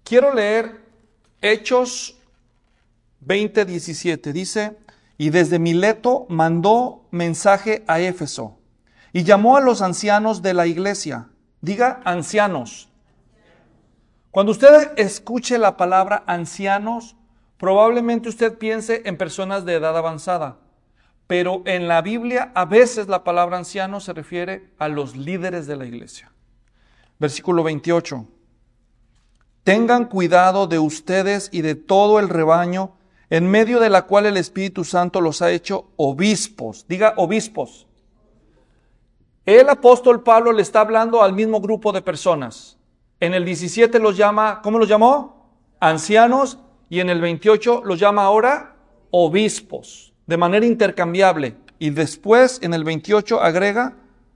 Quiero leer Hechos 20:17. Dice, y desde Mileto mandó mensaje a Éfeso y llamó a los ancianos de la iglesia. Diga ancianos. Cuando usted escuche la palabra ancianos, probablemente usted piense en personas de edad avanzada. Pero en la Biblia a veces la palabra anciano se refiere a los líderes de la iglesia. Versículo 28. Tengan cuidado de ustedes y de todo el rebaño, en medio de la cual el Espíritu Santo los ha hecho obispos. Diga obispos. El apóstol Pablo le está hablando al mismo grupo de personas. En el 17 los llama, ¿cómo los llamó? Ancianos. Y en el 28 los llama ahora obispos, de manera intercambiable. Y después en el 28 agrega,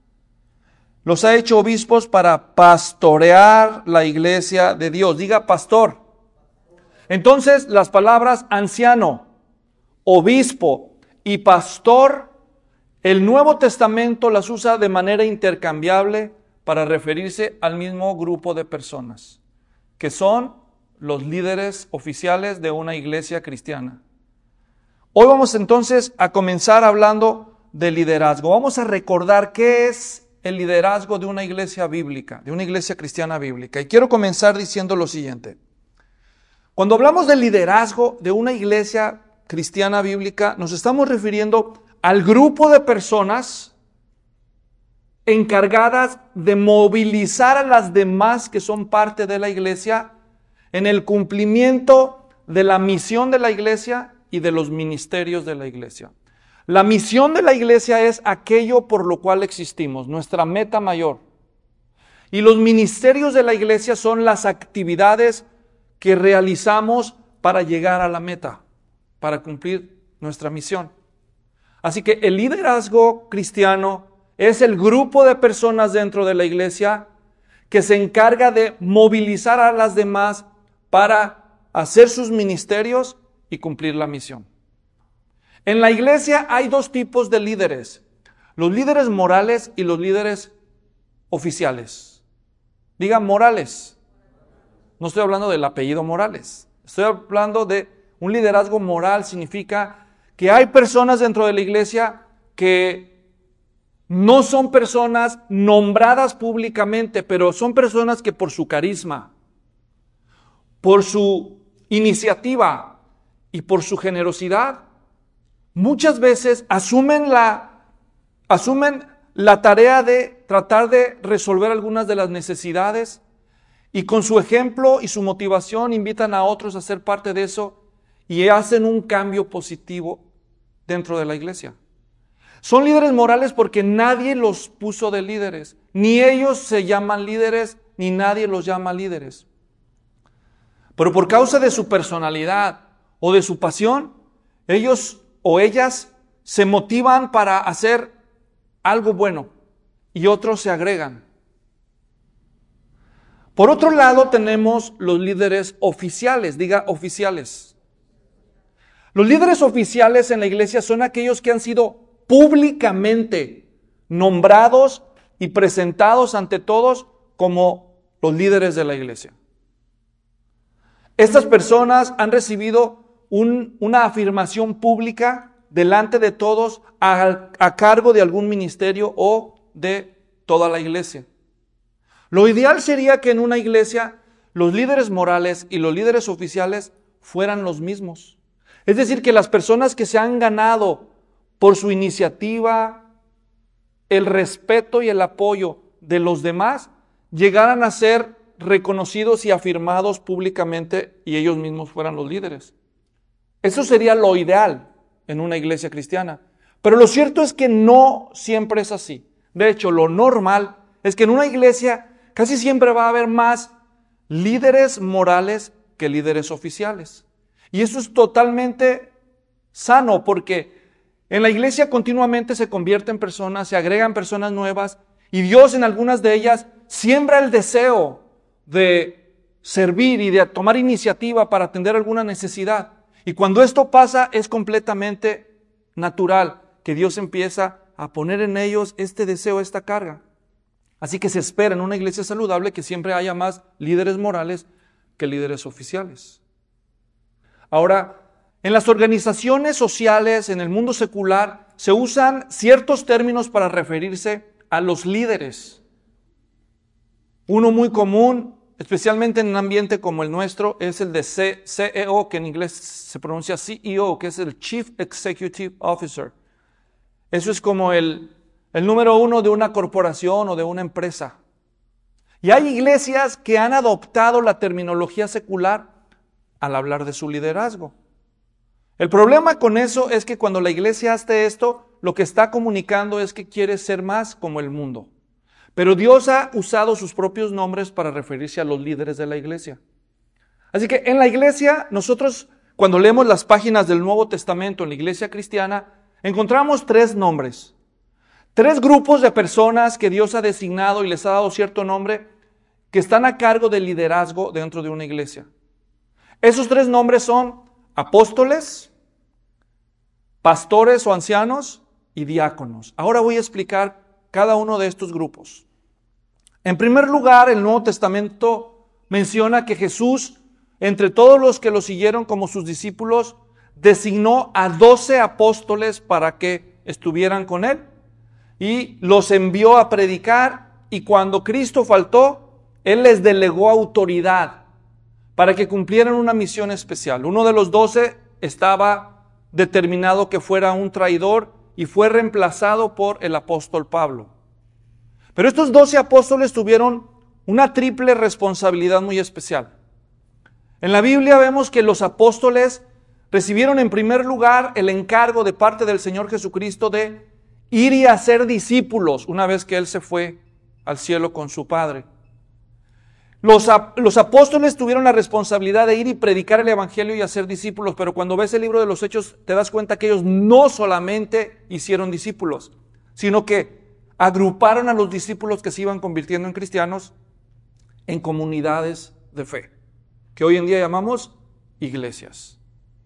los ha hecho obispos para pastorear la iglesia de Dios. Diga pastor. Entonces las palabras anciano, obispo y pastor, el Nuevo Testamento las usa de manera intercambiable para referirse al mismo grupo de personas, que son los líderes oficiales de una iglesia cristiana. Hoy vamos entonces a comenzar hablando de liderazgo. Vamos a recordar qué es el liderazgo de una iglesia bíblica, de una iglesia cristiana bíblica. Y quiero comenzar diciendo lo siguiente. Cuando hablamos de liderazgo de una iglesia cristiana bíblica, nos estamos refiriendo al grupo de personas encargadas de movilizar a las demás que son parte de la iglesia en el cumplimiento de la misión de la iglesia y de los ministerios de la iglesia. La misión de la iglesia es aquello por lo cual existimos, nuestra meta mayor. Y los ministerios de la iglesia son las actividades que realizamos para llegar a la meta, para cumplir nuestra misión. Así que el liderazgo cristiano es el grupo de personas dentro de la iglesia que se encarga de movilizar a las demás para hacer sus ministerios y cumplir la misión. En la iglesia hay dos tipos de líderes, los líderes morales y los líderes oficiales. Diga morales. No estoy hablando del apellido Morales, estoy hablando de un liderazgo moral. Significa que hay personas dentro de la iglesia que no son personas nombradas públicamente, pero son personas que por su carisma, por su iniciativa y por su generosidad, muchas veces asumen la tarea de tratar de resolver algunas de las necesidades y con su ejemplo y su motivación invitan a otros a ser parte de eso y hacen un cambio positivo dentro de la iglesia. Son líderes morales porque nadie los puso de líderes, ni ellos se llaman líderes, ni nadie los llama líderes. Pero por causa de su personalidad o de su pasión, ellos o ellas se motivan para hacer algo bueno y otros se agregan. Por otro lado tenemos los líderes oficiales, diga oficiales. Los líderes oficiales en la iglesia son aquellos que han sido públicamente nombrados y presentados ante todos como los líderes de la iglesia. Estas personas han recibido una afirmación pública delante de todos a cargo de algún ministerio o de toda la iglesia. Lo ideal sería que en una iglesia los líderes morales y los líderes oficiales fueran los mismos. Es decir, que las personas que se han ganado por su iniciativa, el respeto y el apoyo de los demás, llegaran a ser reconocidos y afirmados públicamente y ellos mismos fueran los líderes. Eso sería lo ideal en una iglesia cristiana. Pero lo cierto es que no siempre es así. De hecho, lo normal es que en una iglesia casi siempre va a haber más líderes morales que líderes oficiales. Y eso es totalmente sano porque en la iglesia continuamente se convierten personas, se agregan personas nuevas y Dios en algunas de ellas siembra el deseo de servir y de tomar iniciativa para atender alguna necesidad. Y cuando esto pasa es completamente natural que Dios empieza a poner en ellos este deseo, esta carga. Así que se espera en una iglesia saludable que siempre haya más líderes morales que líderes oficiales. Ahora, en las organizaciones sociales, en el mundo secular, se usan ciertos términos para referirse a los líderes. Uno muy común, especialmente en un ambiente como el nuestro, es el de CEO, que en inglés se pronuncia CEO, que es el Chief Executive Officer. Eso es como el número uno de una corporación o de una empresa. Y hay iglesias que han adoptado la terminología secular al hablar de su liderazgo. El problema con eso es que cuando la iglesia hace esto, lo que está comunicando es que quiere ser más como el mundo. Pero Dios ha usado sus propios nombres para referirse a los líderes de la iglesia. Así que en la iglesia, nosotros cuando leemos las páginas del Nuevo Testamento en la iglesia cristiana, encontramos 3 nombres. 3 grupos de personas que Dios ha designado y les ha dado cierto nombre que están a cargo del liderazgo dentro de una iglesia. Esos 3 nombres son apóstoles, pastores o ancianos y diáconos. Ahora voy a explicar cada uno de estos grupos. En primer lugar, el Nuevo Testamento menciona que Jesús, entre todos los que lo siguieron como sus discípulos, designó a 12 apóstoles para que estuvieran con él y los envió a predicar, y cuando Cristo faltó, él les delegó autoridad para que cumplieran una misión especial. Uno de los 12 estaba determinado que fuera un traidor y fue reemplazado por el apóstol Pablo. Pero estos 12 apóstoles tuvieron una triple responsabilidad muy especial. En la Biblia vemos que los apóstoles recibieron en primer lugar el encargo de parte del Señor Jesucristo de ir y hacer discípulos una vez que Él se fue al cielo con su Padre. Los apóstoles tuvieron la responsabilidad de ir y predicar el evangelio y hacer discípulos, pero cuando ves el libro de los Hechos te das cuenta que ellos no solamente hicieron discípulos, sino que agruparon a los discípulos que se iban convirtiendo en cristianos en comunidades de fe, que hoy en día llamamos iglesias.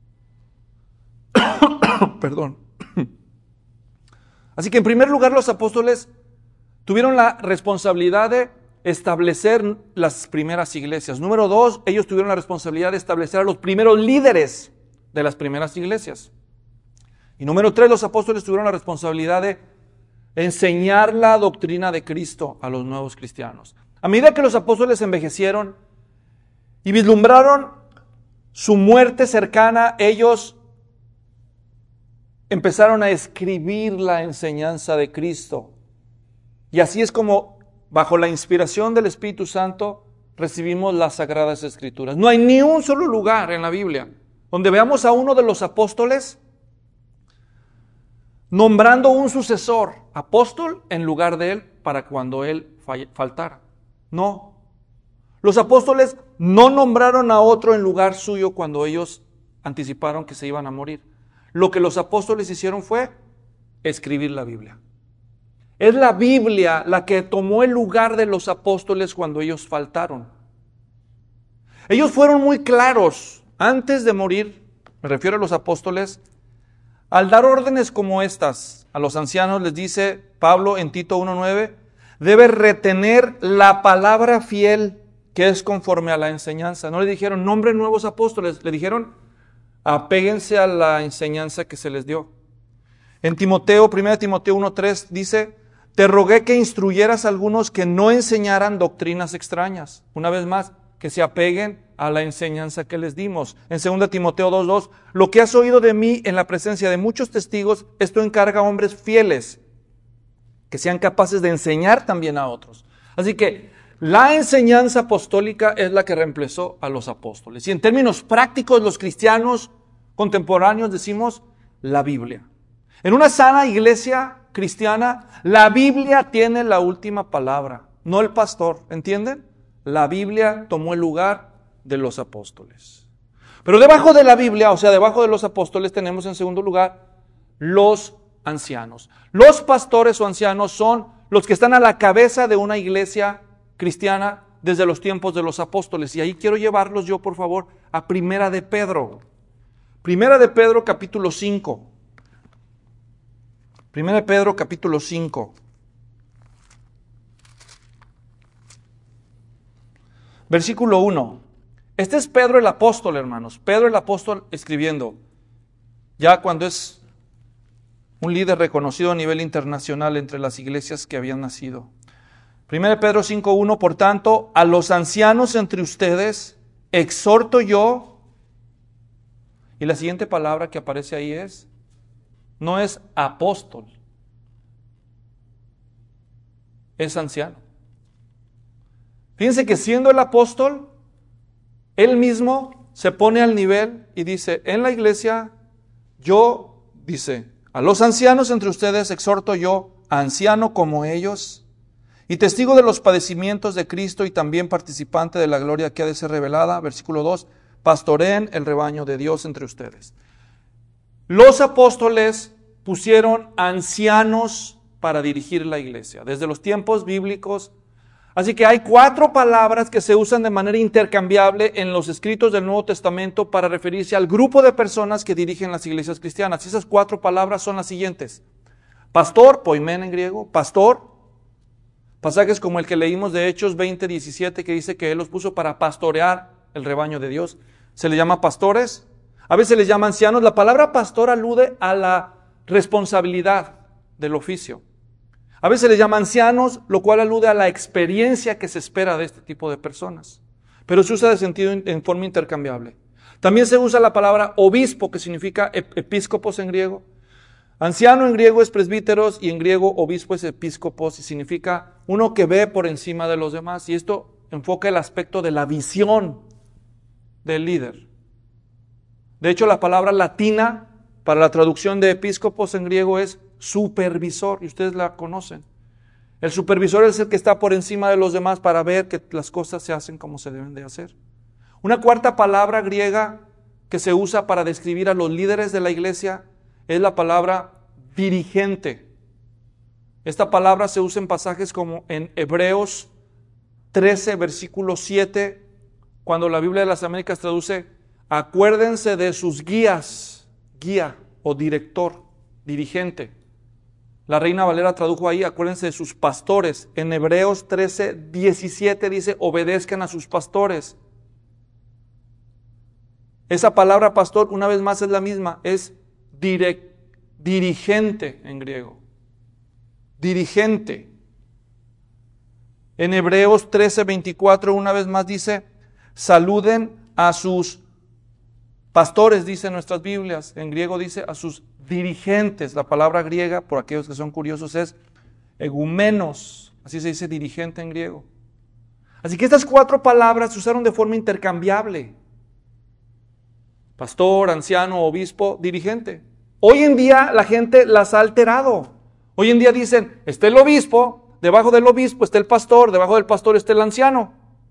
Perdón. Así que en primer lugar los apóstoles tuvieron la responsabilidad de establecer las primeras iglesias. Número 2, ellos tuvieron la responsabilidad de establecer a los primeros líderes de las primeras iglesias. Y número 3, los apóstoles tuvieron la responsabilidad de enseñar la doctrina de Cristo a los nuevos cristianos. A medida que los apóstoles envejecieron y vislumbraron su muerte cercana, ellos empezaron a escribir la enseñanza de Cristo. Y así es como, bajo la inspiración del Espíritu Santo, recibimos las Sagradas Escrituras. No hay ni un solo lugar en la Biblia donde veamos a uno de los apóstoles nombrando un sucesor, apóstol, en lugar de él, para cuando él faltara. No. Los apóstoles no nombraron a otro en lugar suyo cuando ellos anticiparon que se iban a morir. Lo que los apóstoles hicieron fue escribir la Biblia. Es la Biblia la que tomó el lugar de los apóstoles cuando ellos faltaron. Ellos fueron muy claros antes de morir, me refiero a los apóstoles, al dar órdenes como estas. A los ancianos les dice Pablo en Tito 1:9, debe retener la palabra fiel que es conforme a la enseñanza. No le dijeron nombren nuevos apóstoles, le dijeron apéguense a la enseñanza que se les dio. En Timoteo, 1 Timoteo 1:3 dice, te rogué que instruyeras a algunos que no enseñaran doctrinas extrañas. Una vez más, que se apeguen a la enseñanza que les dimos. En 2 Timoteo 2:2, lo que has oído de mí en la presencia de muchos testigos, esto encarga a hombres fieles, que sean capaces de enseñar también a otros. Así que la enseñanza apostólica es la que reemplazó a los apóstoles. Y en términos prácticos, los cristianos contemporáneos decimos la Biblia. En una sana iglesia cristiana, la Biblia tiene la última palabra, no el pastor, ¿entienden? La Biblia tomó el lugar de los apóstoles. Pero debajo de la Biblia, o sea, debajo de los apóstoles, tenemos en segundo lugar los ancianos. Los pastores o ancianos son los que están a la cabeza de una iglesia cristiana desde los tiempos de los apóstoles. Y ahí quiero llevarlos yo, por favor, a Primera de Pedro. Primera de Pedro, capítulo 5. Primera de Pedro, capítulo 5. Versículo 1. Este es Pedro el apóstol, hermanos. Pedro el apóstol escribiendo, ya cuando es un líder reconocido a nivel internacional entre las iglesias que habían nacido. 1 Pedro 5:1, por tanto, a los ancianos entre ustedes exhorto yo, y la siguiente palabra que aparece ahí no es apóstol, es anciano. Fíjense que siendo el apóstol, él mismo se pone al nivel y dice, en la iglesia, dice, a los ancianos entre ustedes exhorto yo, anciano como ellos, y testigo de los padecimientos de Cristo y también participante de la gloria que ha de ser revelada, versículo 2, pastoreen el rebaño de Dios entre ustedes. Los apóstoles pusieron ancianos para dirigir la iglesia, desde los tiempos bíblicos. Así que hay 4 palabras que se usan de manera intercambiable en los escritos del Nuevo Testamento para referirse al grupo de personas que dirigen las iglesias cristianas. Y esas 4 palabras son las siguientes. Pastor, poimen en griego, pastor. Pasajes como el que leímos de Hechos 20:17 que dice que Él los puso para pastorear el rebaño de Dios. Se le llama pastores. A veces les llama ancianos. La palabra pastor alude a la responsabilidad del oficio. A veces les llama ancianos, lo cual alude a la experiencia que se espera de este tipo de personas. Pero se usa de sentido en forma intercambiable. También se usa la palabra obispo, que significa episcopos en griego. Anciano en griego es presbíteros y en griego obispo es episcopos y significa uno que ve por encima de los demás. Y esto enfoca el aspecto de la visión del líder. De hecho, la palabra latina para la traducción de episcopos en griego es supervisor, y ustedes la conocen. El supervisor es el que está por encima de los demás para ver que las cosas se hacen como se deben de hacer. Una cuarta palabra griega que se usa para describir a los líderes de la iglesia es la palabra dirigente. Esta palabra se usa en pasajes como en Hebreos 13, versículo 7, cuando la Biblia de las Américas traduce, acuérdense de sus guías, guía o director, dirigente. La Reina Valera tradujo ahí, acuérdense de sus pastores. En Hebreos 13, 17 dice, obedezcan a sus pastores. Esa palabra pastor, una vez más, es la misma, es dirigente en griego. Dirigente. En Hebreos 13, 24, una vez más dice, saluden a sus pastores, dice en nuestras Biblias. En griego dice a sus dirigentes. La palabra griega, por aquellos que son curiosos, es egumenos. Así se dice dirigente en griego. Así que estas 4 palabras se usaron de forma intercambiable. Pastor, anciano, obispo, dirigente. Hoy en día la gente las ha alterado. Hoy en día dicen, está el obispo, debajo del obispo está el pastor, debajo del pastor está el anciano.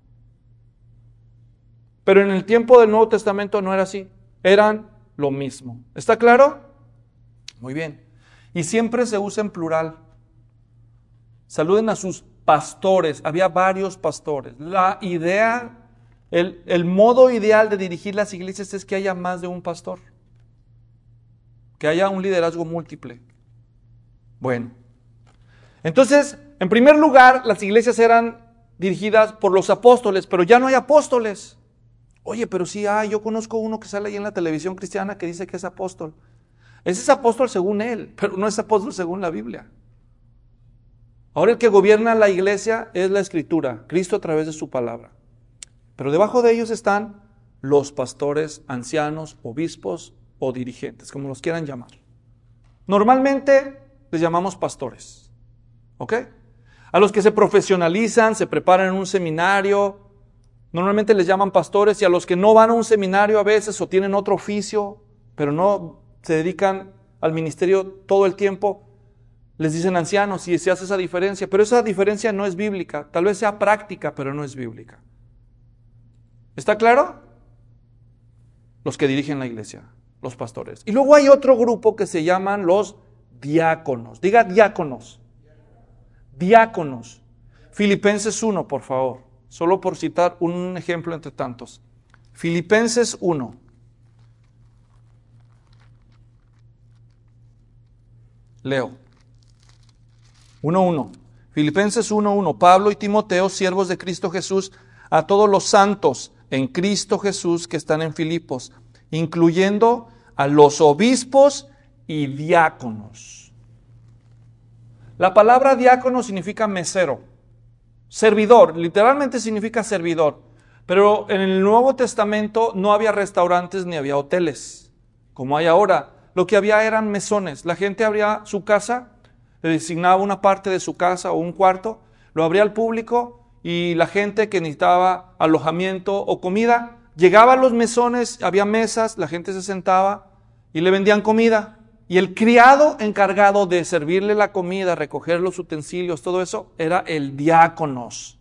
Pero en el tiempo del Nuevo Testamento no era así. Eran lo mismo. ¿Está claro? Muy bien. Y siempre se usa en plural. Saluden a sus pastores. Había varios pastores. La idea, el modo ideal de dirigir las iglesias es que haya más de un pastor. Que haya un liderazgo múltiple. Bueno. Entonces, en primer lugar, las iglesias eran dirigidas por los apóstoles, pero ya no hay apóstoles. Oye, pero sí yo conozco uno que sale ahí en la televisión cristiana que dice que es apóstol. Ese es apóstol según él, pero no es apóstol según la Biblia. Ahora el que gobierna la iglesia es la Escritura, Cristo a través de su palabra. Pero debajo de ellos están los pastores, ancianos, obispos o dirigentes, como los quieran llamar. Normalmente les llamamos pastores, ¿ok? A los que se profesionalizan, se preparan en un seminario, normalmente les llaman pastores, y a los que no van a un seminario a veces o tienen otro oficio, pero no se dedican al ministerio todo el tiempo, les dicen ancianos y se hace esa diferencia. Pero esa diferencia no es bíblica, tal vez sea práctica, pero no es bíblica. ¿Está claro? Los que dirigen la iglesia, los pastores. Y luego hay otro grupo que se llaman los diáconos. Diga diáconos. Diáconos. Filipenses 1, por favor. Solo por citar un ejemplo entre tantos. Filipenses 1. Leo. 1:1. Filipenses 1:1. Pablo y Timoteo, siervos de Cristo Jesús, a todos los santos en Cristo Jesús que están en Filipos, incluyendo a los obispos y diáconos. La palabra diácono significa mesero, servidor, literalmente significa servidor. Pero en el Nuevo Testamento no había restaurantes ni había hoteles, como hay ahora. Lo que había eran mesones. La gente abría su casa, le designaba una parte de su casa o un cuarto, lo abría al público y la gente que necesitaba alojamiento o comida, llegaba a los mesones, había mesas, la gente se sentaba y le vendían comida. Y el criado encargado de servirle la comida, recoger los utensilios, todo eso, era el diáconos.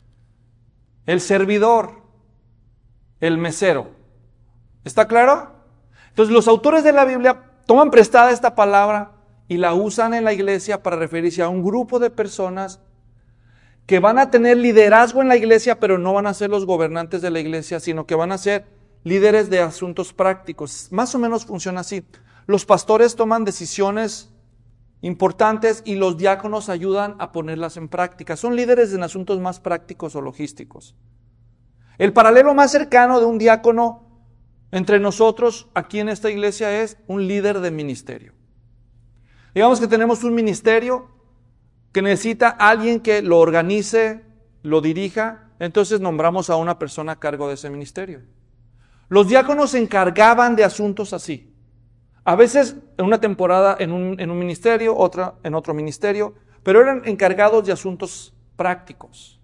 El servidor, el mesero. ¿Está claro? Entonces los autores de la Biblia toman prestada esta palabra y la usan en la iglesia para referirse a un grupo de personas que van a tener liderazgo en la iglesia, pero no van a ser los gobernantes de la iglesia, sino que van a ser líderes de asuntos prácticos. Más o menos funciona así. Los pastores toman decisiones importantes y los diáconos ayudan a ponerlas en práctica. Son líderes en asuntos más prácticos o logísticos. El paralelo más cercano de un diácono entre nosotros aquí en esta iglesia es un líder de ministerio. Digamos que tenemos un ministerio que necesita a alguien que lo organice, lo dirija, entonces nombramos a una persona a cargo de ese ministerio. Los diáconos se encargaban de asuntos así. A veces en una temporada en un ministerio, otra en otro ministerio, pero eran encargados de asuntos prácticos.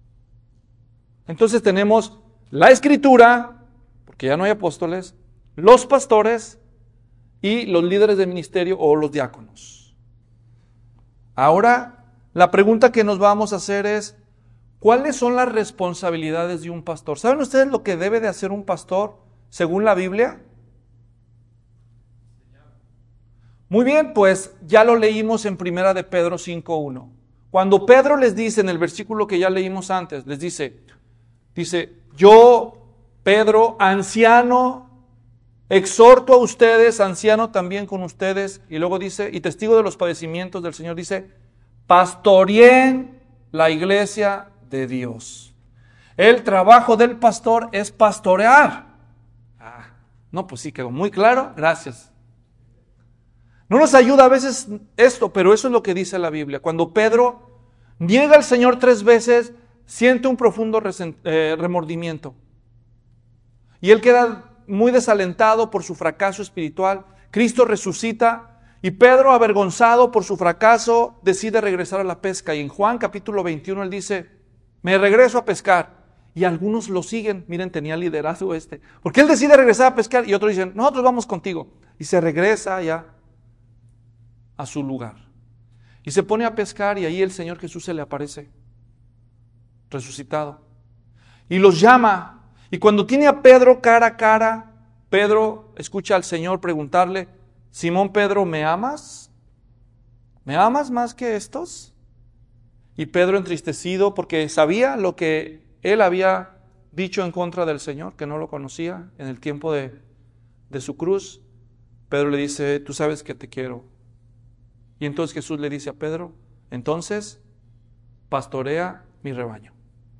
Entonces tenemos la escritura, porque ya no hay apóstoles, los pastores y los líderes de ministerio o los diáconos. Ahora, la pregunta que nos vamos a hacer es, ¿cuáles son las responsabilidades de un pastor? ¿Saben ustedes lo que debe de hacer un pastor según la Biblia? Muy bien, pues ya lo leímos en 1 de Pedro 5:1. Cuando Pedro les dice en el versículo que ya leímos antes, les dice, yo, Pedro, anciano, exhorto a ustedes, anciano también con ustedes, y luego dice, y testigo de los padecimientos del Señor, dice, pastoreen la iglesia de Dios. El trabajo del pastor es pastorear. No, pues sí, quedó muy claro, gracias. No nos ayuda a veces esto, pero eso es lo que dice la Biblia. Cuando Pedro niega al Señor 3 veces, siente un profundo remordimiento. Y él queda muy desalentado por su fracaso espiritual. Cristo resucita y Pedro, avergonzado por su fracaso, decide regresar a la pesca. Y en Juan capítulo 21 él dice, me regreso a pescar. Y algunos lo siguen. Miren, tenía liderazgo porque él decide regresar a pescar y otros dicen, nosotros vamos contigo. Y se regresa ya a su lugar. Y se pone a pescar y ahí el Señor Jesús se le aparece, resucitado. Y los llama. Y cuando tiene a Pedro cara a cara, Pedro escucha al Señor preguntarle, Simón Pedro, ¿me amas? ¿Me amas más que estos? Y Pedro, entristecido porque sabía lo que él había dicho en contra del Señor, que no lo conocía en el tiempo de su cruz, Pedro le dice, tú sabes que te quiero. Y entonces Jesús le dice a Pedro, entonces pastorea mi rebaño.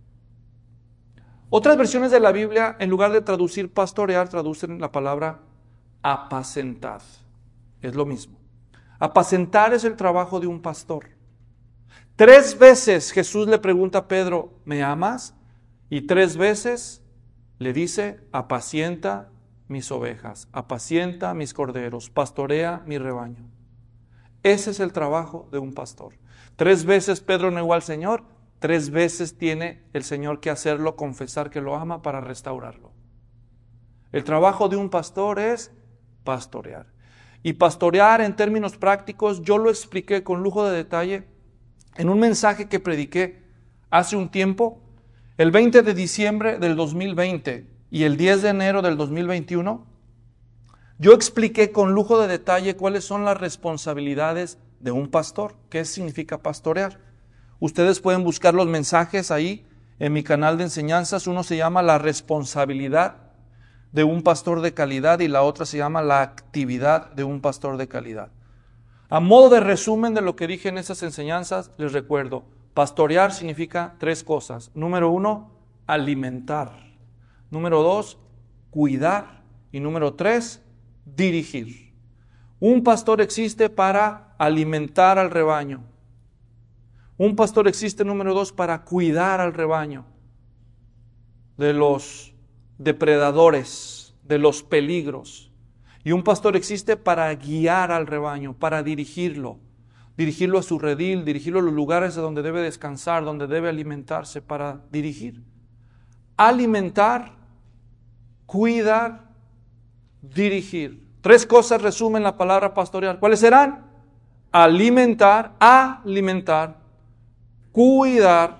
Otras versiones de la Biblia, en lugar de traducir pastorear, traducen la palabra apacentar. Es lo mismo. Apacentar es el trabajo de un pastor. 3 veces Jesús le pregunta a Pedro, ¿me amas? Y 3 veces le dice, apacienta mis ovejas, apacienta mis corderos, pastorea mi rebaño. Ese es el trabajo de un pastor. 3 veces Pedro negó al Señor, 3 veces tiene el Señor que hacerlo, confesar que lo ama para restaurarlo. El trabajo de un pastor es pastorear. Y pastorear en términos prácticos, yo lo expliqué con lujo de detalle en un mensaje que prediqué hace un tiempo, el 20 de diciembre del 2020 y el 10 de enero del 2021. Yo expliqué con lujo de detalle cuáles son las responsabilidades de un pastor, qué significa pastorear. Ustedes pueden buscar los mensajes ahí en mi canal de enseñanzas. Uno se llama la responsabilidad de un pastor de calidad y la otra se llama la actividad de un pastor de calidad. A modo de resumen de lo que dije en esas enseñanzas, les recuerdo, pastorear significa 3 cosas. Número 1, alimentar. Número 2, cuidar. Y número 3, dirigir. Un pastor existe para alimentar al rebaño. Un pastor existe, número 2, para cuidar al rebaño de los depredadores, de los peligros. Y un pastor existe para guiar al rebaño, para dirigirlo a su redil, dirigirlo a los lugares donde debe descansar, donde debe alimentarse, para dirigir. Alimentar, cuidar, dirigir. 3 cosas resumen la palabra pastoreal. ¿Cuáles serán? Alimentar, cuidar,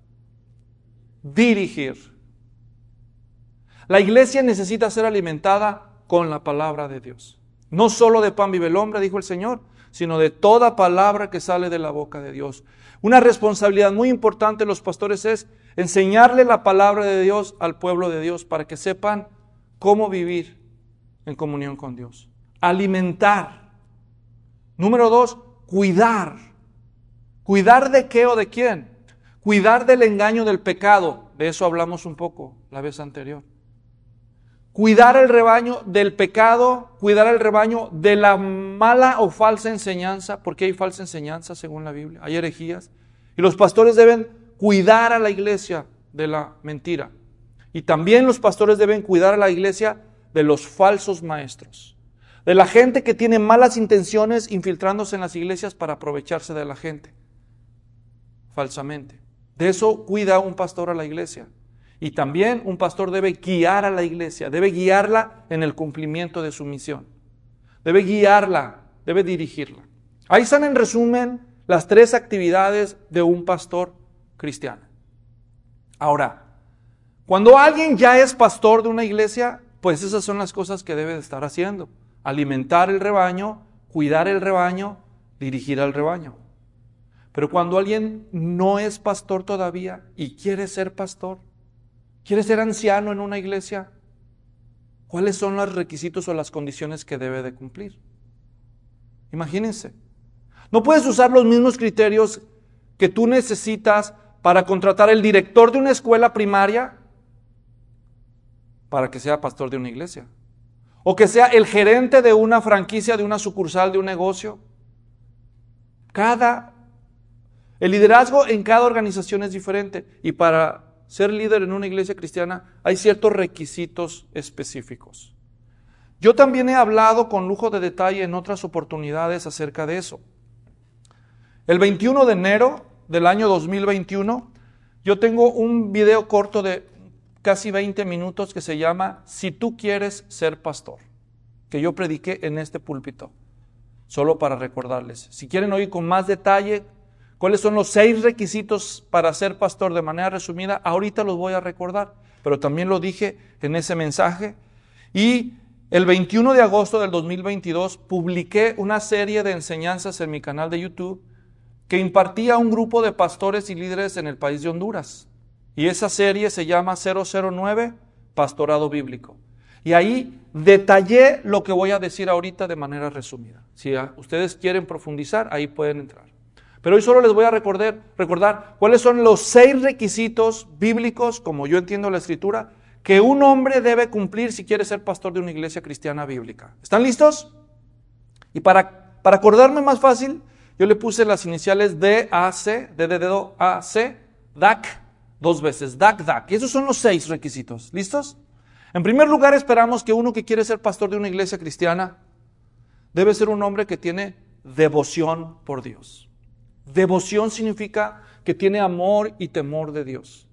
dirigir. La iglesia necesita ser alimentada con la palabra de Dios. No solo de pan vive el hombre, dijo el Señor, sino de toda palabra que sale de la boca de Dios. Una responsabilidad muy importante de los pastores es enseñarle la palabra de Dios al pueblo de Dios para que sepan cómo vivir en comunión con Dios. Alimentar. Número 2, cuidar. ¿Cuidar de qué o de quién? Cuidar del engaño del pecado. De eso hablamos un poco la vez anterior. Cuidar el rebaño del pecado, cuidar el rebaño de la mala o falsa enseñanza, porque hay falsa enseñanza según la Biblia, hay herejías. Y los pastores deben cuidar a la iglesia de la mentira. Y también los pastores deben cuidar a la iglesia de los falsos maestros, de la gente que tiene malas intenciones infiltrándose en las iglesias para aprovecharse de la gente, falsamente. De eso cuida un pastor a la iglesia. Y también un pastor debe guiar a la iglesia, debe guiarla en el cumplimiento de su misión. Debe guiarla, debe dirigirla. Ahí están en resumen las 3 actividades de un pastor cristiano. Ahora, cuando alguien ya es pastor de una iglesia, pues esas son las cosas que debe de estar haciendo. Alimentar el rebaño, cuidar el rebaño, dirigir al rebaño. Pero cuando alguien no es pastor todavía y quiere ser pastor, quiere ser anciano en una iglesia, ¿cuáles son los requisitos o las condiciones que debe de cumplir? Imagínense. No puedes usar los mismos criterios que tú necesitas para contratar el director de una escuela primaria para que sea pastor de una iglesia. O que sea el gerente de una franquicia, de una sucursal, de un negocio. El liderazgo en cada organización es diferente. Y para ser líder en una iglesia cristiana hay ciertos requisitos específicos. Yo también he hablado con lujo de detalle en otras oportunidades acerca de eso. El 21 de enero del año 2021, yo tengo un video corto de casi 20 minutos que se llama Si tú quieres ser pastor, que yo prediqué en este púlpito, solo para recordarles. Si quieren oír con más detalle cuáles son los 6 requisitos para ser pastor de manera resumida, ahorita los voy a recordar, pero también lo dije en ese mensaje. Y el 21 de agosto del 2022 publiqué una serie de enseñanzas en mi canal de YouTube que impartía a un grupo de pastores y líderes en el país de Honduras. Y esa serie se llama 009, Pastorado Bíblico. Y ahí detallé lo que voy a decir ahorita de manera resumida. Si ustedes quieren profundizar, ahí pueden entrar. Pero hoy solo les voy a recordar cuáles son los 6 requisitos bíblicos, como yo entiendo la Escritura, que un hombre debe cumplir si quiere ser pastor de una iglesia cristiana bíblica. ¿Están listos? Y para acordarme más fácil, yo le puse las iniciales DAC, D de dedo, AC, DAC, 2 veces, DAC. Y esos son los 6 requisitos. ¿Listos? En primer lugar, esperamos que uno que quiere ser pastor de una iglesia cristiana debe ser un hombre que tiene devoción por Dios. Devoción significa que tiene amor y temor de Dios.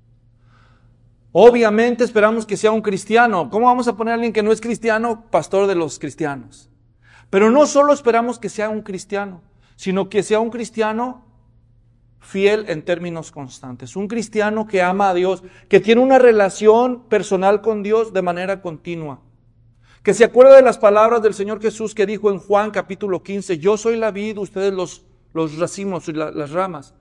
Obviamente esperamos que sea un cristiano. ¿Cómo vamos a poner a alguien que no es cristiano pastor de los cristianos? Pero no solo esperamos que sea un cristiano, sino que sea un cristiano fiel en términos constantes. Un cristiano que ama a Dios, que tiene una relación personal con Dios de manera continua. Que se acuerda de las palabras del Señor Jesús que dijo en Juan capítulo 15, yo soy la vid, ustedes los racimos y las ramas.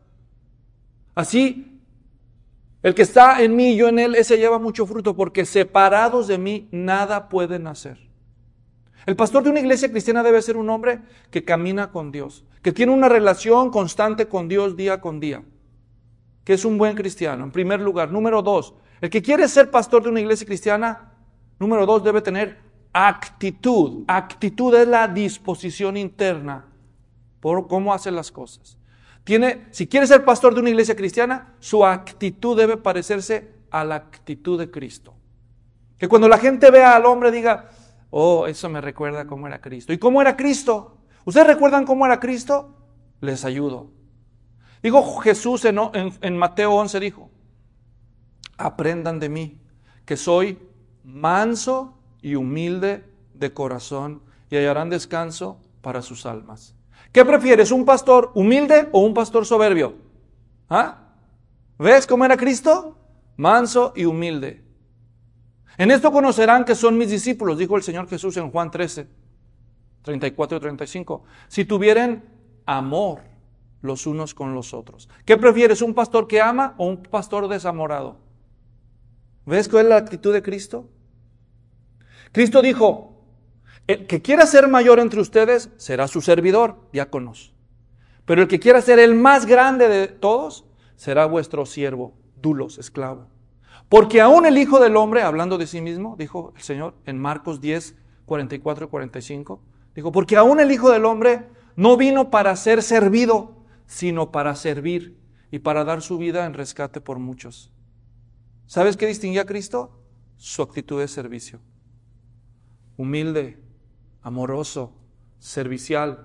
Así, el que está en mí y yo en él, ese lleva mucho fruto, porque separados de mí nada pueden hacer. El pastor de una iglesia cristiana debe ser un hombre que camina con Dios, que tiene una relación constante con Dios día con día, que es un buen cristiano, en primer lugar. Número 2, El que quiere ser pastor de una iglesia cristiana, número 2, debe tener actitud. Actitud es la disposición interna por cómo hace las cosas. Si quiere ser pastor de una iglesia cristiana, su actitud debe parecerse a la actitud de Cristo. Que cuando la gente vea al hombre diga, oh, eso me recuerda cómo era Cristo. ¿Y cómo era Cristo? ¿Ustedes recuerdan cómo era Cristo? Les ayudo. Dijo Jesús en Mateo 11, dijo, aprendan de mí, que soy manso y humilde de corazón, y hallarán descanso para sus almas. ¿Qué prefieres, un pastor humilde o un pastor soberbio? ¿Ah? ¿Ves cómo era Cristo? Manso y humilde. En esto conocerán que son mis discípulos, dijo el Señor Jesús en Juan 13, 34 y 35. Si tuvieren amor los unos con los otros. ¿Qué prefieres, un pastor que ama o un pastor desamorado? ¿Ves cuál es la actitud de Cristo? Cristo dijo, el que quiera ser mayor entre ustedes será su servidor, diáconos. Pero el que quiera ser el más grande de todos será vuestro siervo, dulos, esclavo. Porque aún el Hijo del Hombre, hablando de sí mismo, dijo el Señor en Marcos 10, 44 y 45, dijo, porque aún el Hijo del Hombre no vino para ser servido, sino para servir y para dar su vida en rescate por muchos. ¿Sabes qué distinguía a Cristo? Su actitud de servicio. Humilde, amoroso, servicial.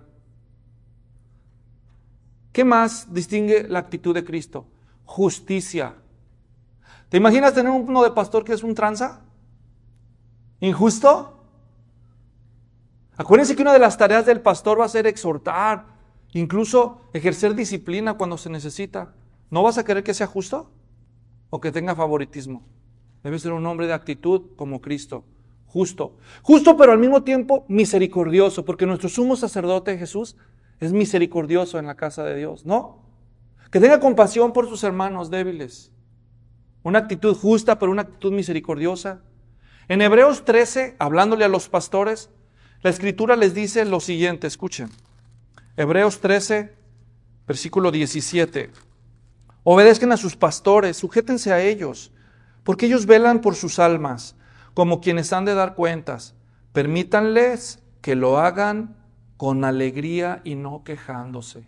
¿Qué más distingue la actitud de Cristo? Justicia. ¿Te imaginas tener uno de pastor que es un tranza? ¿Injusto? Acuérdense que una de las tareas del pastor va a ser exhortar, incluso ejercer disciplina cuando se necesita. ¿No vas a querer que sea justo? ¿O que tenga favoritismo? Debe ser un hombre de actitud como Cristo. Justo. Justo, pero al mismo tiempo misericordioso, porque nuestro sumo sacerdote Jesús es misericordioso en la casa de Dios, ¿no? Que tenga compasión por sus hermanos débiles. Una actitud justa, pero una actitud misericordiosa. En Hebreos 13, hablándole a los pastores, la Escritura les dice lo siguiente, escuchen. Hebreos 13, versículo 17. Obedezcan a sus pastores, sujétense a ellos, porque ellos velan por sus almas, como quienes han de dar cuentas. Permítanles que lo hagan con alegría y no quejándose.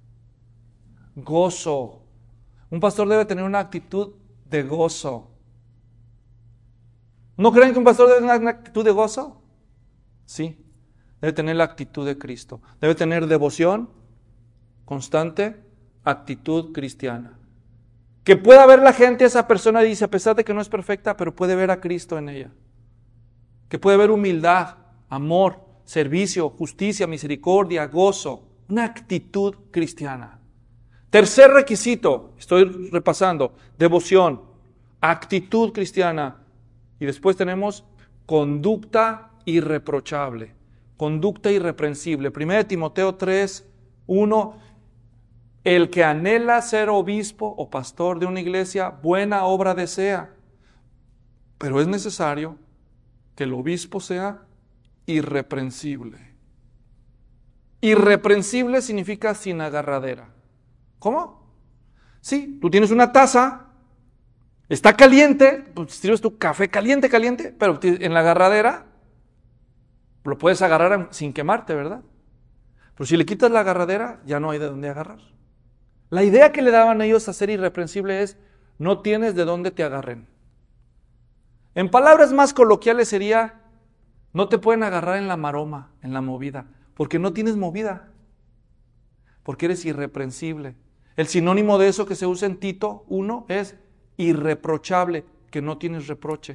Gozo. Un pastor debe tener una actitud de gozo. ¿No creen que un pastor debe tener una actitud de gozo? Sí. Debe tener la actitud de Cristo. Debe tener devoción constante, actitud cristiana. Que pueda ver la gente a esa persona, dice, a pesar de que no es perfecta, pero puede ver a Cristo en ella. Que puede ver humildad, amor, servicio, justicia, misericordia, gozo. Una actitud cristiana. Tercer requisito, estoy repasando, devoción, actitud cristiana. Y después tenemos conducta irreprochable, conducta irreprensible. 1 Timoteo 3, 1, el que anhela ser obispo o pastor de una iglesia, buena obra desea. Pero es necesario que el obispo sea irreprensible. Irreprensible significa sin agarradera. ¿Cómo? Sí, tú tienes una taza, está caliente, pues sirves tu café caliente, pero en la agarradera lo puedes agarrar sin quemarte, ¿verdad? Pero si le quitas la agarradera, ya no hay de dónde agarrar. La idea que le daban ellos a ser irreprensible es, no tienes de dónde te agarren. En palabras más coloquiales sería, no te pueden agarrar en la maroma, en la movida, porque no tienes movida, porque eres irreprensible. El sinónimo de eso que se usa en Tito 1 es irreprochable, que no tienes reproche.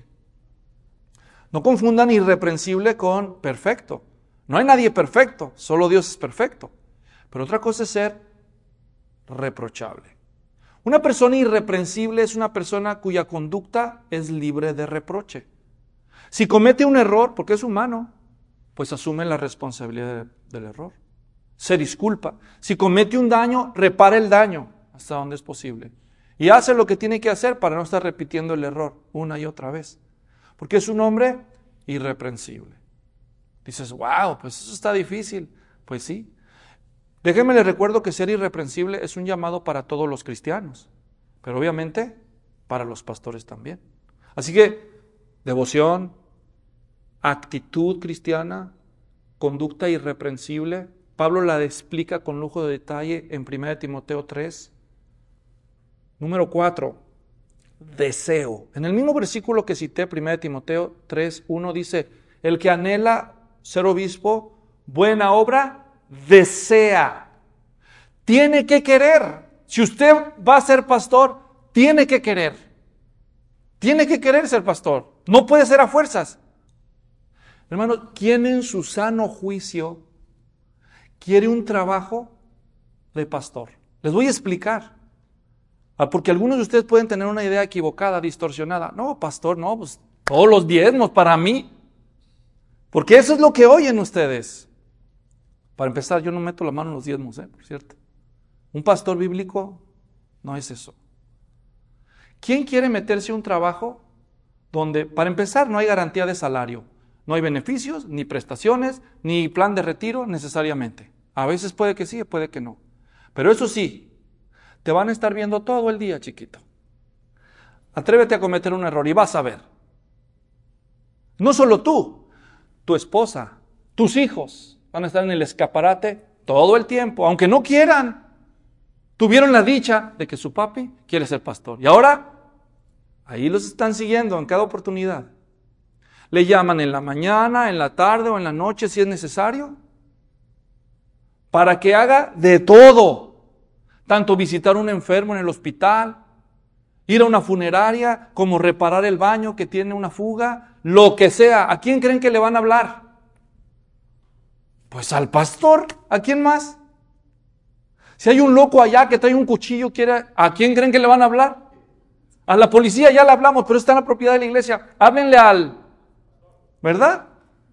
No confundan irreprensible con perfecto. No hay nadie perfecto, solo Dios es perfecto. Pero otra cosa es ser reprochable. Una persona irreprensible es una persona cuya conducta es libre de reproche. Si comete un error, porque es humano, pues asume la responsabilidad del error. Se disculpa. Si comete un daño, repara el daño hasta donde es posible. Y hace lo que tiene que hacer para no estar repitiendo el error una y otra vez. Porque es un hombre irreprensible. Dices, wow, pues eso está difícil. Pues sí. Déjenme les recuerdo que ser irreprensible es un llamado para todos los cristianos. Pero obviamente para los pastores también. Así que, devoción, actitud cristiana, conducta irreprensible. Pablo la explica con lujo de detalle en 1 Timoteo 3. Número 4, deseo. En el mismo versículo que cité, 1 Timoteo 3, 1 dice, el que anhela ser obispo, buena obra, desea. Tiene que querer. Si usted va a ser pastor, tiene que querer. Tiene que querer ser pastor. No puede ser a fuerzas. Hermanos, ¿quién en su sano juicio quiere un trabajo de pastor? Les voy a explicar. Porque algunos de ustedes pueden tener una idea equivocada, distorsionada. No, pastor, no, pues todos los diezmos para mí. Porque eso es lo que oyen ustedes. Para empezar, yo no meto la mano en los diezmos, por cierto. Un pastor bíblico no es eso. ¿Quién quiere meterse a un trabajo donde, para empezar, no hay garantía de salario? No hay beneficios, ni prestaciones, ni plan de retiro necesariamente. A veces puede que sí, puede que no. Pero eso sí, te van a estar viendo todo el día, chiquito. Atrévete a cometer un error y vas a ver. No solo tú, tu esposa, tus hijos van a estar en el escaparate todo el tiempo, aunque no quieran. Tuvieron la dicha de que su papi quiere ser pastor. Y ahora, ahí los están siguiendo en cada oportunidad. Le llaman en la mañana, en la tarde o en la noche si es necesario, para que haga de todo. Tanto visitar a un enfermo en el hospital, ir a una funeraria, como reparar el baño que tiene una fuga, lo que sea. ¿A quién creen que le van a hablar? Pues al pastor. ¿A quién más? Si hay un loco allá que trae un cuchillo, ¿a quién creen que le van a hablar? A la policía ya le hablamos, pero está en la propiedad de la iglesia. Háblenle al... ¿Verdad?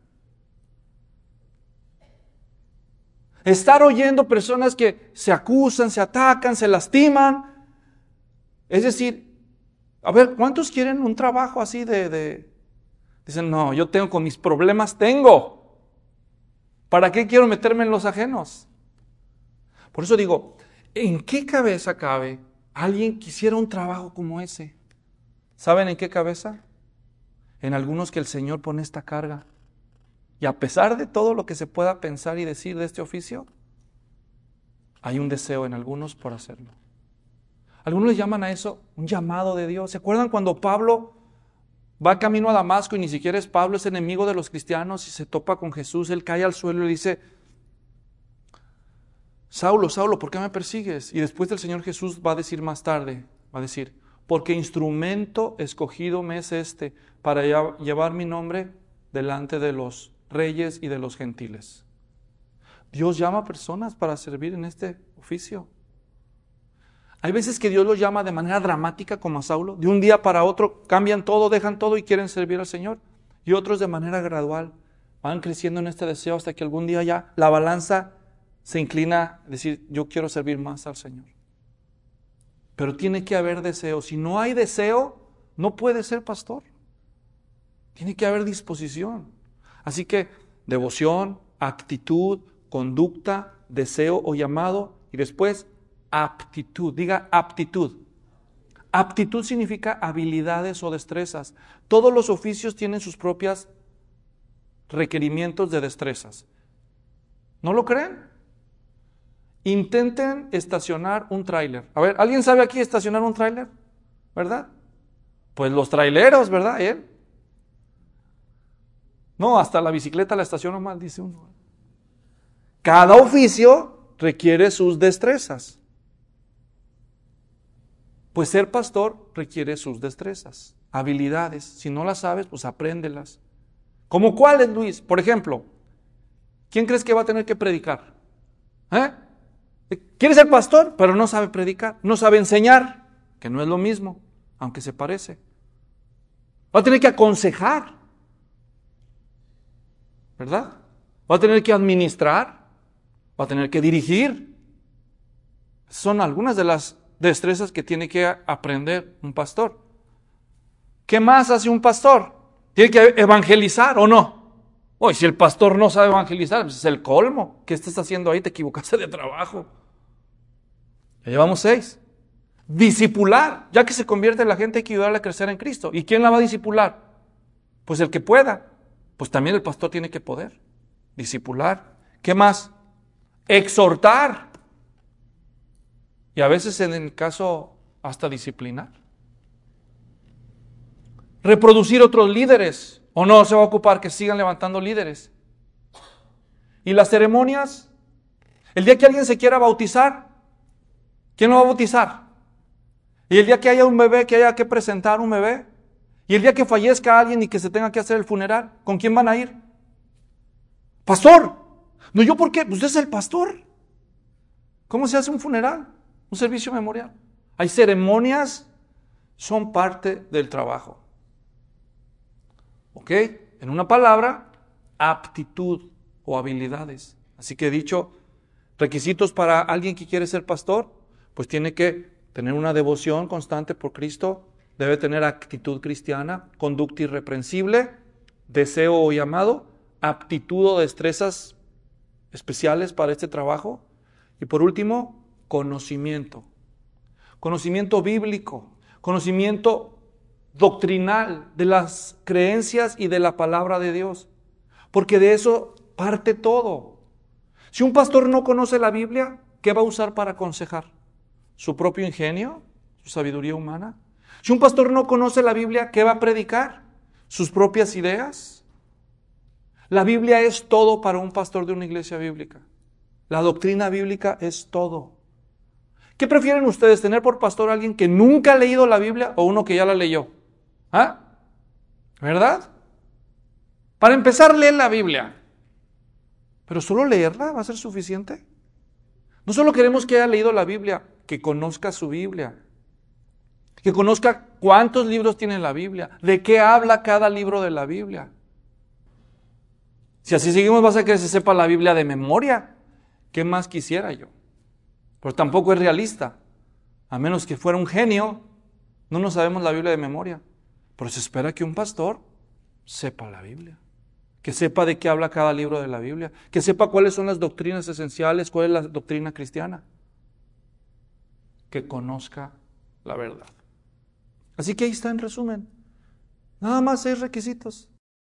Estar oyendo personas que se acusan, se atacan, se lastiman. Es decir, a ver, ¿cuántos quieren un trabajo así Dicen, no, yo tengo con mis problemas, tengo. ¿Para qué quiero meterme en los ajenos? Por eso digo, ¿en qué cabeza cabe alguien quisiera un trabajo como ese? ¿Saben en qué cabeza? En algunos que el Señor pone esta carga. Y a pesar de todo lo que se pueda pensar y decir de este oficio, hay un deseo en algunos por hacerlo. Algunos le llaman a eso un llamado de Dios. ¿Se acuerdan cuando Pablo va camino a Damasco y ni siquiera es Pablo, es enemigo de los cristianos y se topa con Jesús? Él cae al suelo y le dice, Saulo, Saulo, ¿por qué me persigues? Y después el Señor Jesús va a decir más tarde, porque instrumento escogido me es para llevar mi nombre delante de los reyes y de los gentiles. Dios llama a personas para servir en este oficio. Hay veces que Dios los llama de manera dramática, como a Saulo. De un día para otro cambian todo, dejan todo y quieren servir al Señor. Y otros de manera gradual van creciendo en este deseo hasta que algún día ya la balanza se inclina a decir, yo quiero servir más al Señor. Pero tiene que haber deseo. Si no hay deseo, no puede ser pastor. Tiene que haber disposición. Así que devoción, actitud, conducta, deseo o llamado y después aptitud. Diga aptitud. Aptitud significa habilidades o destrezas. Todos los oficios tienen sus propios requerimientos de destrezas. ¿No lo creen? Intenten estacionar un tráiler. A ver, ¿alguien sabe aquí estacionar un tráiler? ¿Verdad? Pues los traileros, ¿verdad? No, hasta la bicicleta la estaciono mal, dice uno. Cada oficio requiere sus destrezas. Pues ser pastor requiere sus destrezas, habilidades. Si no las sabes, pues apréndelas. ¿Cómo cuáles, Luis? Por ejemplo, ¿quién crees que va a tener que predicar? Quiere ser pastor, pero no sabe predicar, no sabe enseñar, que no es lo mismo, aunque se parece. Va a tener que aconsejar, ¿verdad? Va a tener que administrar, va a tener que dirigir. Son algunas de las destrezas que tiene que aprender un pastor. ¿Qué más hace un pastor? Tiene que evangelizar, ¿o no? Oye, si el pastor no sabe evangelizar, pues es el colmo. ¿Qué estás haciendo ahí? Te equivocaste de trabajo. Ya llevamos 6. Discipular, ya que se convierte la gente hay que ayudarle a crecer en Cristo. ¿Y quién la va a discipular? Pues el que pueda. Pues también el pastor tiene que poder discipular. ¿Qué más? Exhortar. Y a veces en el caso hasta disciplinar. Reproducir otros líderes. ¿O no se va a ocupar que sigan levantando líderes? Y las ceremonias. El día que alguien se quiera bautizar, ¿quién lo va a bautizar? Y el día que haya un bebé, que haya que presentar un bebé. Y el día que fallezca alguien y que se tenga que hacer el funeral, ¿con quién van a ir? Pastor. No, ¿yo por qué? Pues usted es el pastor. ¿Cómo se hace un funeral? Un servicio memorial. Hay ceremonias, son parte del trabajo. ¿Ok? En una palabra, aptitud o habilidades. Así que he dicho, requisitos para alguien que quiere ser pastor, pues tiene que tener una devoción constante por Cristo, debe tener actitud cristiana, conducta irreprensible, deseo o llamado, aptitud o destrezas especiales para este trabajo. Y por último, conocimiento. Conocimiento bíblico, conocimiento doctrinal de las creencias y de la palabra de Dios. Porque de eso parte todo. Si un pastor no conoce la Biblia, ¿qué va a usar para aconsejar? ¿Su propio ingenio? ¿Su sabiduría humana? Si un pastor no conoce la Biblia, ¿qué va a predicar? ¿Sus propias ideas? La Biblia es todo para un pastor de una iglesia bíblica. La doctrina bíblica es todo. ¿Qué prefieren ustedes, tener por pastor a alguien que nunca ha leído la Biblia o uno que ya la leyó? ¿Ah? ¿Verdad? Para empezar, lee la Biblia. Pero solo leerla va a ser suficiente. No solo queremos que haya leído la Biblia, que conozca su Biblia. Que conozca cuántos libros tiene la Biblia, de qué habla cada libro de la Biblia. Si así seguimos, vas a que se sepa la Biblia de memoria. ¿Qué más quisiera yo? Pero tampoco es realista. A menos que fuera un genio, no nos sabemos la Biblia de memoria. Pero se espera que un pastor sepa la Biblia. Que sepa de qué habla cada libro de la Biblia. Que sepa cuáles son las doctrinas esenciales, cuál es la doctrina cristiana. Que conozca la verdad. Así que ahí está en resumen. Nada más 6 requisitos.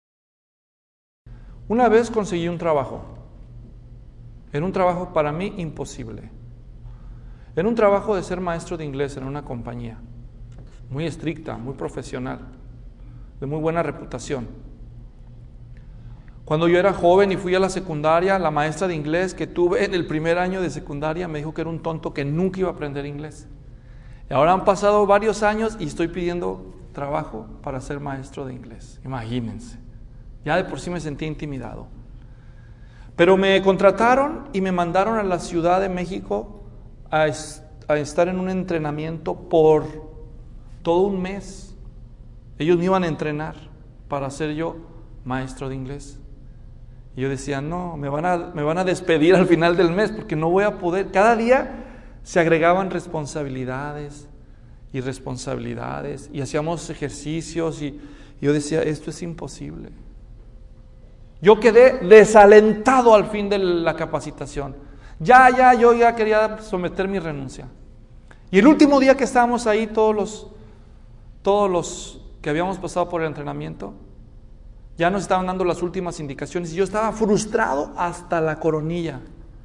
Una vez conseguí un trabajo. Era un trabajo para mí imposible. Era un trabajo de ser maestro de inglés en una compañía. Muy estricta, muy profesional. De muy buena reputación. Cuando yo era joven y fui a la secundaria, la maestra de inglés que tuve en el primer año de secundaria me dijo que era un tonto que nunca iba a aprender inglés. Y ahora han pasado varios años y estoy pidiendo trabajo para ser maestro de inglés. Imagínense. Ya de por sí me sentí intimidado. Pero me contrataron y me mandaron a la Ciudad de México a estar en un entrenamiento por todo un mes. Ellos me iban a entrenar para ser yo maestro de inglés. Y yo decía, no, me van a despedir al final del mes porque no voy a poder. Cada día se agregaban responsabilidades y responsabilidades y hacíamos ejercicios y yo decía, esto es imposible. Yo quedé desalentado al fin de la capacitación. Yo ya quería someter mi renuncia. Y el último día que estábamos ahí, todos los que habíamos pasado por el entrenamiento, ya nos estaban dando las últimas indicaciones y yo estaba frustrado hasta la coronilla.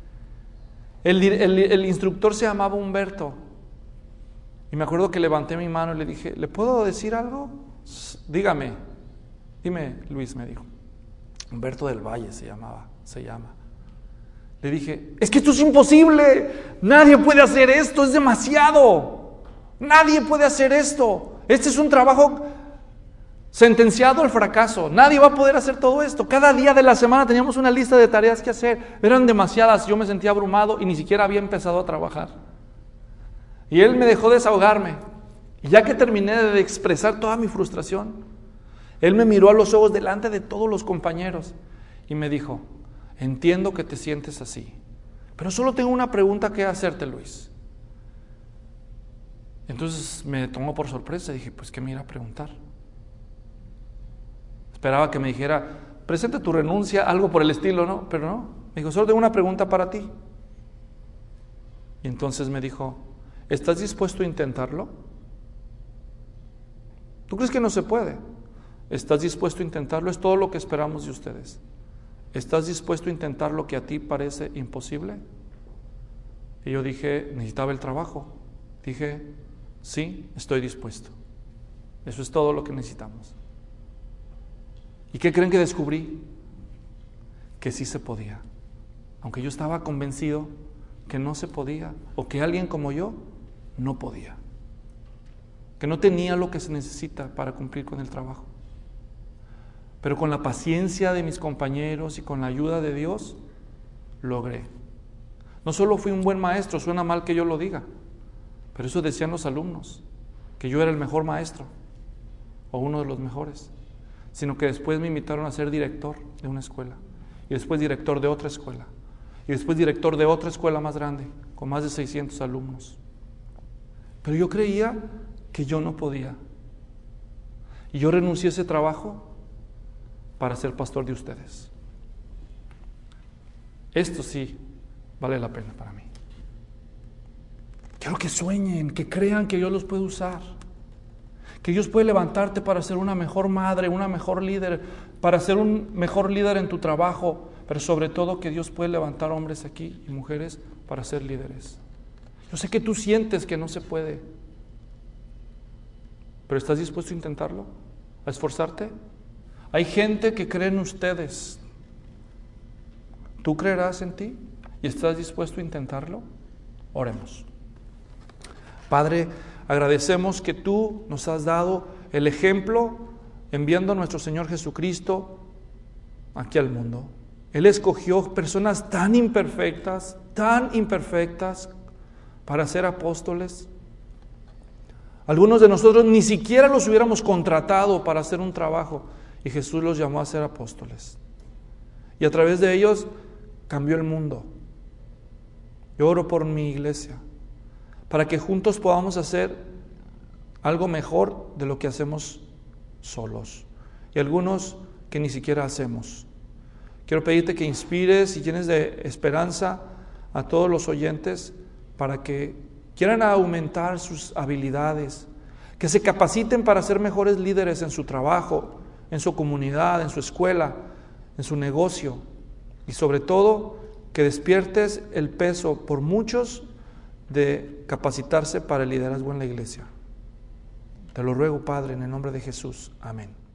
El instructor se llamaba Humberto. Y me acuerdo que levanté mi mano y le dije, ¿le puedo decir algo? Dígame. Dime, Luis, me dijo. Humberto del Valle se llama. Le dije, es que esto es imposible. Nadie puede hacer esto, es demasiado. Nadie puede hacer esto. Este es un trabajo sentenciado al fracaso. Nadie va a poder hacer todo esto. Cada día de la semana teníamos una lista de tareas que hacer. Eran demasiadas. Yo me sentía abrumado y ni siquiera había empezado a trabajar. Y él me dejó desahogarme. Y ya que terminé de expresar toda mi frustración, él me miró a los ojos delante de todos los compañeros y me dijo, entiendo que te sientes así, pero solo tengo una pregunta que hacerte, Luis. Entonces me tomó por sorpresa y dije, pues ¿qué me irá a preguntar? Esperaba que me dijera, presenta tu renuncia, algo por el estilo, ¿no? Pero no, me dijo, solo tengo una pregunta para ti. Y entonces me dijo, ¿Estás dispuesto a intentarlo? ¿Tú crees que no se puede? ¿Estás dispuesto a intentarlo? Es todo lo que esperamos de ustedes. ¿Estás dispuesto a intentar lo que a ti parece imposible? Y yo dije, necesitaba el trabajo. Dije, sí, estoy dispuesto. Eso es todo lo que necesitamos. ¿Y qué creen que descubrí? Que sí se podía. Aunque yo estaba convencido que no se podía, o que alguien como yo no podía. Que no tenía lo que se necesita para cumplir con el trabajo. Pero con la paciencia de mis compañeros y con la ayuda de Dios, logré. No solo fui un buen maestro, suena mal que yo lo diga, pero eso decían los alumnos, que yo era el mejor maestro, o uno de los mejores, sino que después me invitaron a ser director de una escuela, y después director de otra escuela, y después director de otra escuela más grande, con más de 600 alumnos. Pero yo creía que yo no podía, y yo renuncié a ese trabajo para ser pastor de ustedes. Esto sí vale la pena para mí. Quiero que sueñen, que crean que Dios los puede usar, que Dios puede levantarte para ser una mejor madre, una mejor líder, para ser un mejor líder en tu trabajo, pero sobre todo que Dios puede levantar hombres aquí y mujeres para ser líderes. Yo sé que tú sientes que no se puede, pero ¿estás dispuesto a intentarlo? ¿A esforzarte? Hay gente que cree en ustedes. ¿Tú creerás en ti? ¿Y estás dispuesto a intentarlo? Oremos. Padre, agradecemos que tú nos has dado el ejemplo enviando a nuestro Señor Jesucristo aquí al mundo. Él escogió personas tan imperfectas para ser apóstoles. Algunos de nosotros ni siquiera los hubiéramos contratado para hacer un trabajo, y Jesús los llamó a ser apóstoles. Y a través de ellos cambió el mundo. Yo oro por mi iglesia, para que juntos podamos hacer algo mejor de lo que hacemos solos, y algunos que ni siquiera hacemos. Quiero pedirte que inspires y llenes de esperanza a todos los oyentes para que quieran aumentar sus habilidades, que se capaciten para ser mejores líderes en su trabajo, en su comunidad, en su escuela, en su negocio, y sobre todo que despiertes el peso por muchos de capacitarse para el liderazgo en la iglesia. Te lo ruego, Padre, en el nombre de Jesús. Amén.